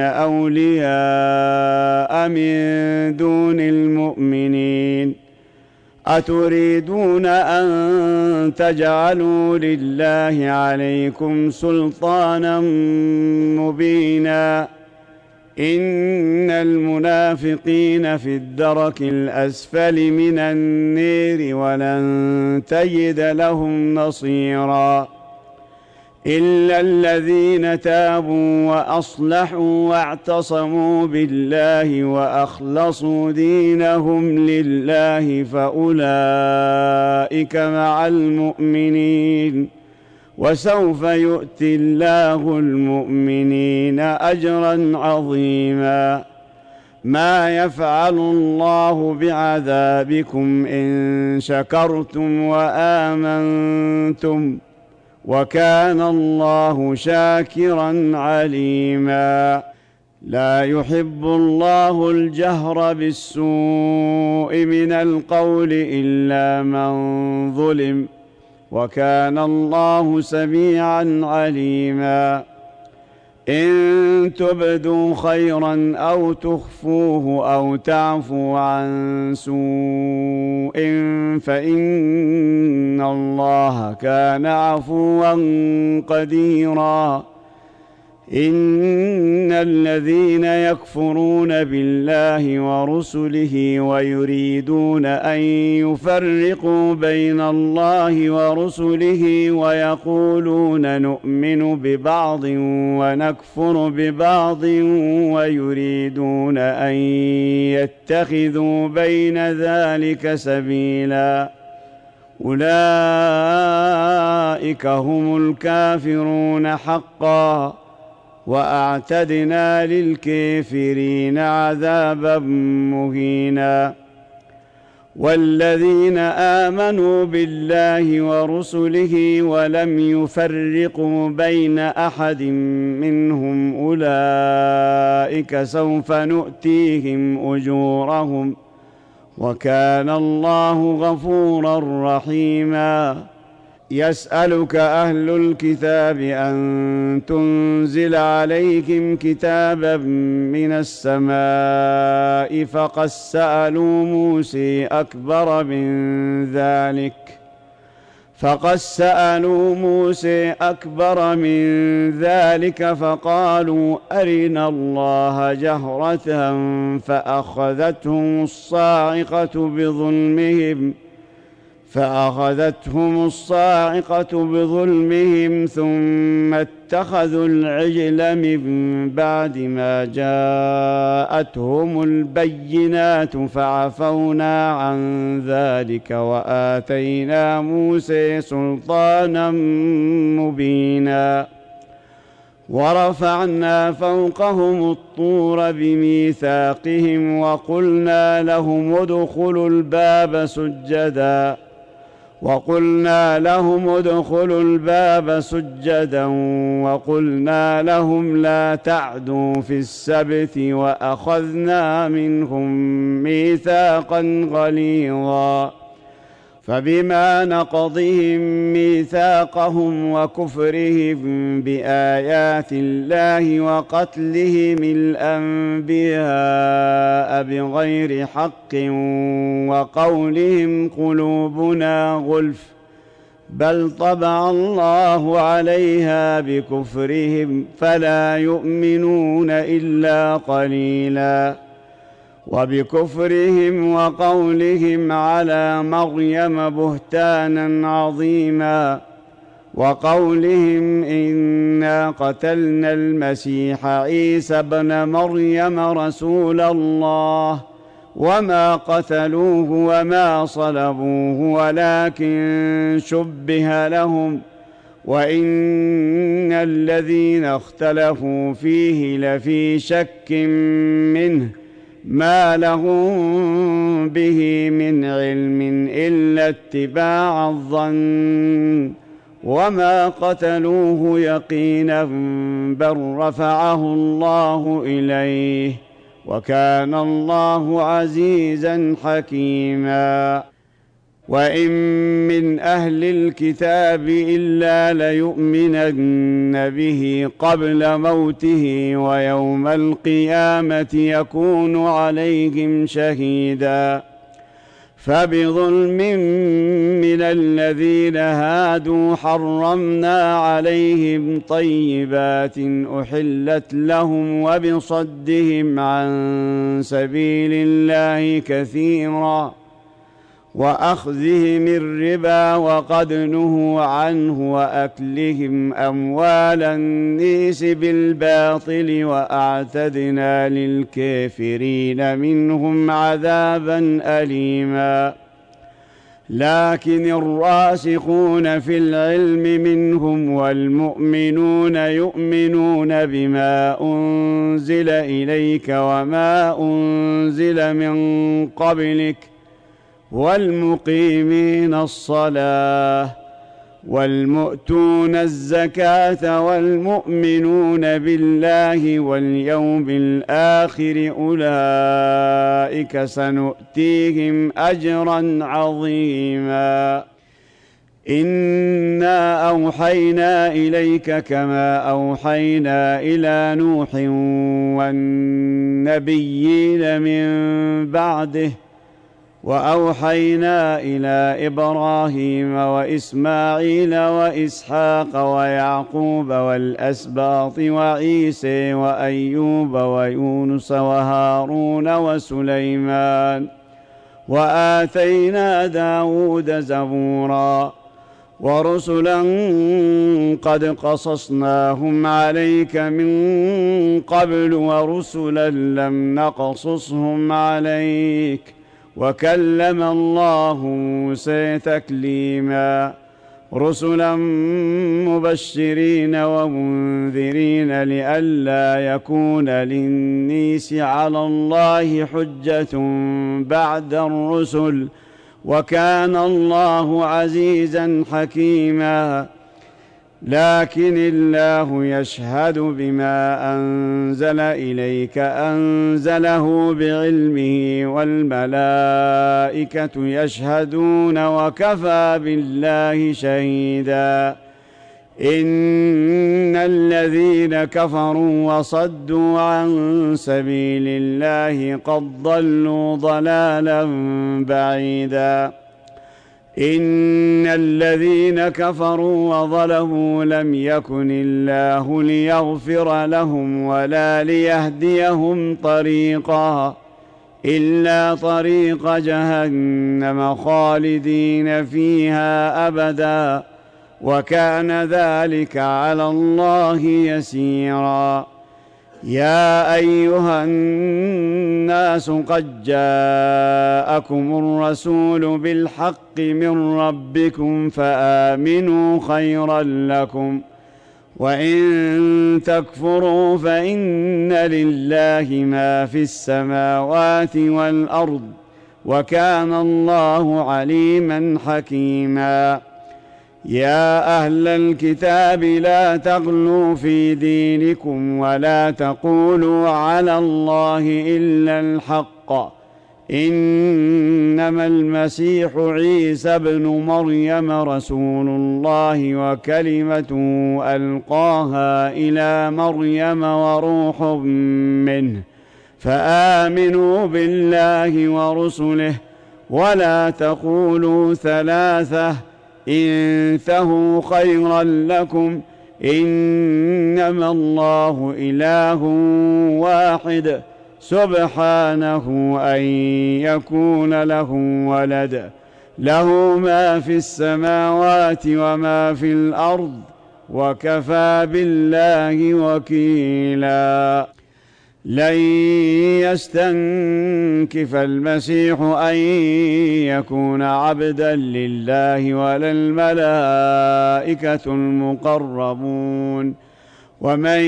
أولياء من دون المؤمنين أتريدون أن تجعلوا لله عليكم سلطانا مبينا إن المنافقين في الدرك الأسفل من النار ولن تجد لهم نصيرا إلا الذين تابوا وأصلحوا واعتصموا بالله وأخلصوا دينهم لله فأولئك مع المؤمنين وسوف يؤتي الله المؤمنين أجرا عظيما. ما يفعل الله بعذابكم إن شكرتم وآمنتم وكان الله شاكرا عليما. لا يحب الله الجهر بالسوء من القول إلا من ظلم وكان الله سميعا عليما. إن تبدوا خيرا أو تخفوه أو تعفوا عن سوء فإن الله كان عفوا قديرا. إن الذين يكفرون بالله ورسله ويريدون أن يفرقوا بين الله ورسله ويقولون نؤمن ببعض ونكفر ببعض ويريدون أن يتخذوا بين ذلك سبيلا أولئك هم الكافرون حقا وأعتدنا للكافرين عذابا مهينا. والذين آمنوا بالله ورسله ولم يفرقوا بين أحد منهم أولئك سوف نؤتيهم أجورهم وكان الله غفورا رحيما. يسألك أهل الكتاب أن تنزل عليهم كتابا من السماء فقد سألوا موسى أكبر من ذلك فقالوا أرنا الله جهرة فأخذتهم الصاعقة بظلمهم ثم اتخذوا العجل من بعد ما جاءتهم البينات فعفونا عن ذلك وآتينا موسى سلطانا مبينا. ورفعنا فوقهم الطور بميثاقهم وقلنا لهم ادخلوا الباب سجدا وقلنا لهم لا تعدوا في السبت وأخذنا منهم ميثاقا غليظا. فبما نقضهم ميثاقهم وكفرهم بآيات الله وقتلهم الأنبياء بغير حق وقولهم قلوبنا غلف بل طبع الله عليها بكفرهم فلا يؤمنون إلا قليلا. وبكفرهم وقولهم على مريم بهتانا عظيما وقولهم إنا قتلنا المسيح عيسى ابن مريم رسول الله وما قتلوه وما صلبوه ولكن شبه لهم وإن الذين اختلفوا فيه لفي شك منه ما لهم به من علم إلا اتباع الظن وما قتلوه يقينا بل رفعه الله إليه وكان الله عزيزا حكيما. وإن من أهل الكتاب إلا ليؤمنن به قبل موته ويوم القيامة يكون عليهم شهيدا. فبظلم من الذين هادوا حرمنا عليهم طيبات أحلت لهم وبصدهم عن سبيل الله كثيرا وأخذهم الربا وقد نهوا عنه وأكلهم أموال الناس بالباطل وأعتدنا للكافرين منهم عذابا أليما. لكن الراسخون في العلم منهم والمؤمنون يؤمنون بما أنزل إليك وما أنزل من قبلك والمقيمين الصلاة والمؤتون الزكاة والمؤمنون بالله واليوم الآخر أولئك سنؤتيهم أجرا عظيما. إنا أوحينا إليك كما أوحينا إلى نوح والنبيين من بعده وأوحينا إلى إبراهيم وإسماعيل وإسحاق ويعقوب والأسباط وعيسى وأيوب ويونس وهارون وسليمان وآتينا داود زبورا ورسلا قد قصصناهم عليك من قبل ورسلا لم نقصصهم عليك وكلم الله موسى تكليما. رسلا مبشرين ومنذرين لئلا يكون للناس على الله حجة بعد الرسل وكان الله عزيزا حكيما. لكن الله يشهد بما أنزل إليك أنزله بعلمه والملائكة يشهدون وكفى بالله شهيدا. إن الذين كفروا وصدوا عن سبيل الله قد ضلوا ضلالا بعيدا. إن الذين كفروا وظلموا لم يكن الله ليغفر لهم ولا ليهديهم طريقا إلا طريق جهنم خالدين فيها أبدا وكان ذلك على الله يسيرا. يا أيها الناس قد جاءكم الرسول بالحق من ربكم فآمنوا خيرا لكم وإن تكفروا فإن لله ما في السماوات والأرض وكان الله عليما حكيما. يا أهل الكتاب لا تغلوا في دينكم ولا تقولوا على الله إلا الحق إنما المسيح عيسى ابن مريم رسول الله وكلمته ألقاها إلى مريم وروح منه فآمنوا بالله ورسله ولا تقولوا ثلاثة انتهوا خيرا لكم إنما الله إله واحد سبحانه أن يكون له ولد له ما في السماوات وما في الأرض وكفى بالله وكيلا. لن يستنكف المسيح أن يكون عبدا لله ولا الملائكة المقربون ومن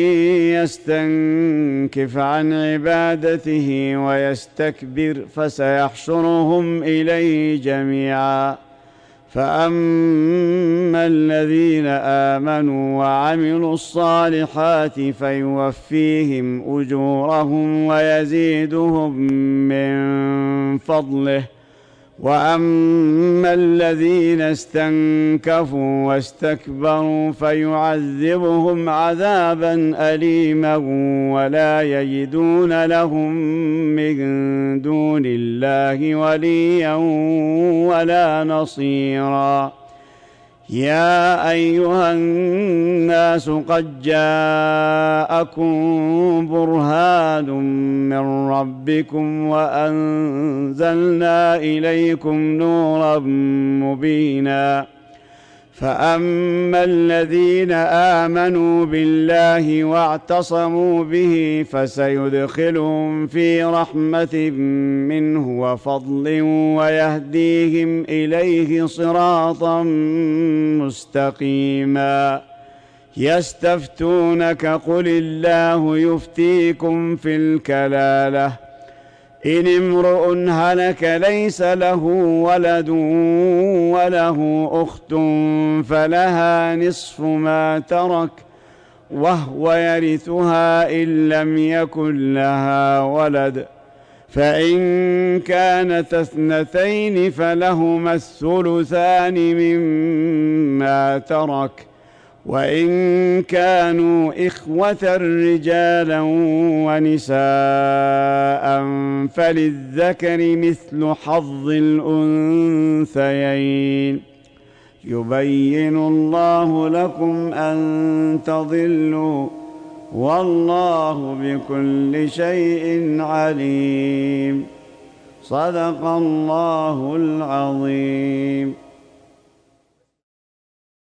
يستنكف عن عبادته ويستكبر فسيحشرهم إليه جميعا فأما الذين آمنوا وعملوا الصالحات فيوفيهم أجورهم ويزيدهم من فضله، وأما الذين استنكفوا واستكبروا فيعذبهم عذابا أليما ولا يجدون لهم من دون الله وليا ولا نصيرا. يا أيها الناس قد جاءكم برهان من ربكم وأنزلنا إليكم نورا مبينا. فأما الذين آمنوا بالله واعتصموا به فسيدخلهم في رحمة منه وفضل ويهديهم إليه صراطا مستقيما. يستفتونك قل الله يفتيكم في الكلالة إن امرؤ هلك ليس له ولد وله أخت فلها نصف ما ترك وهو يرثها إن لم يكن لها ولد، فإن كانت اثنتين فلهما الثلثان مما ترك، وإن كانوا إخوة رجالا ونساء فللذكر مثل حظ الأنثيين. يبين الله لكم أن تضلوا والله بكل شيء عليم. صدق الله العظيم.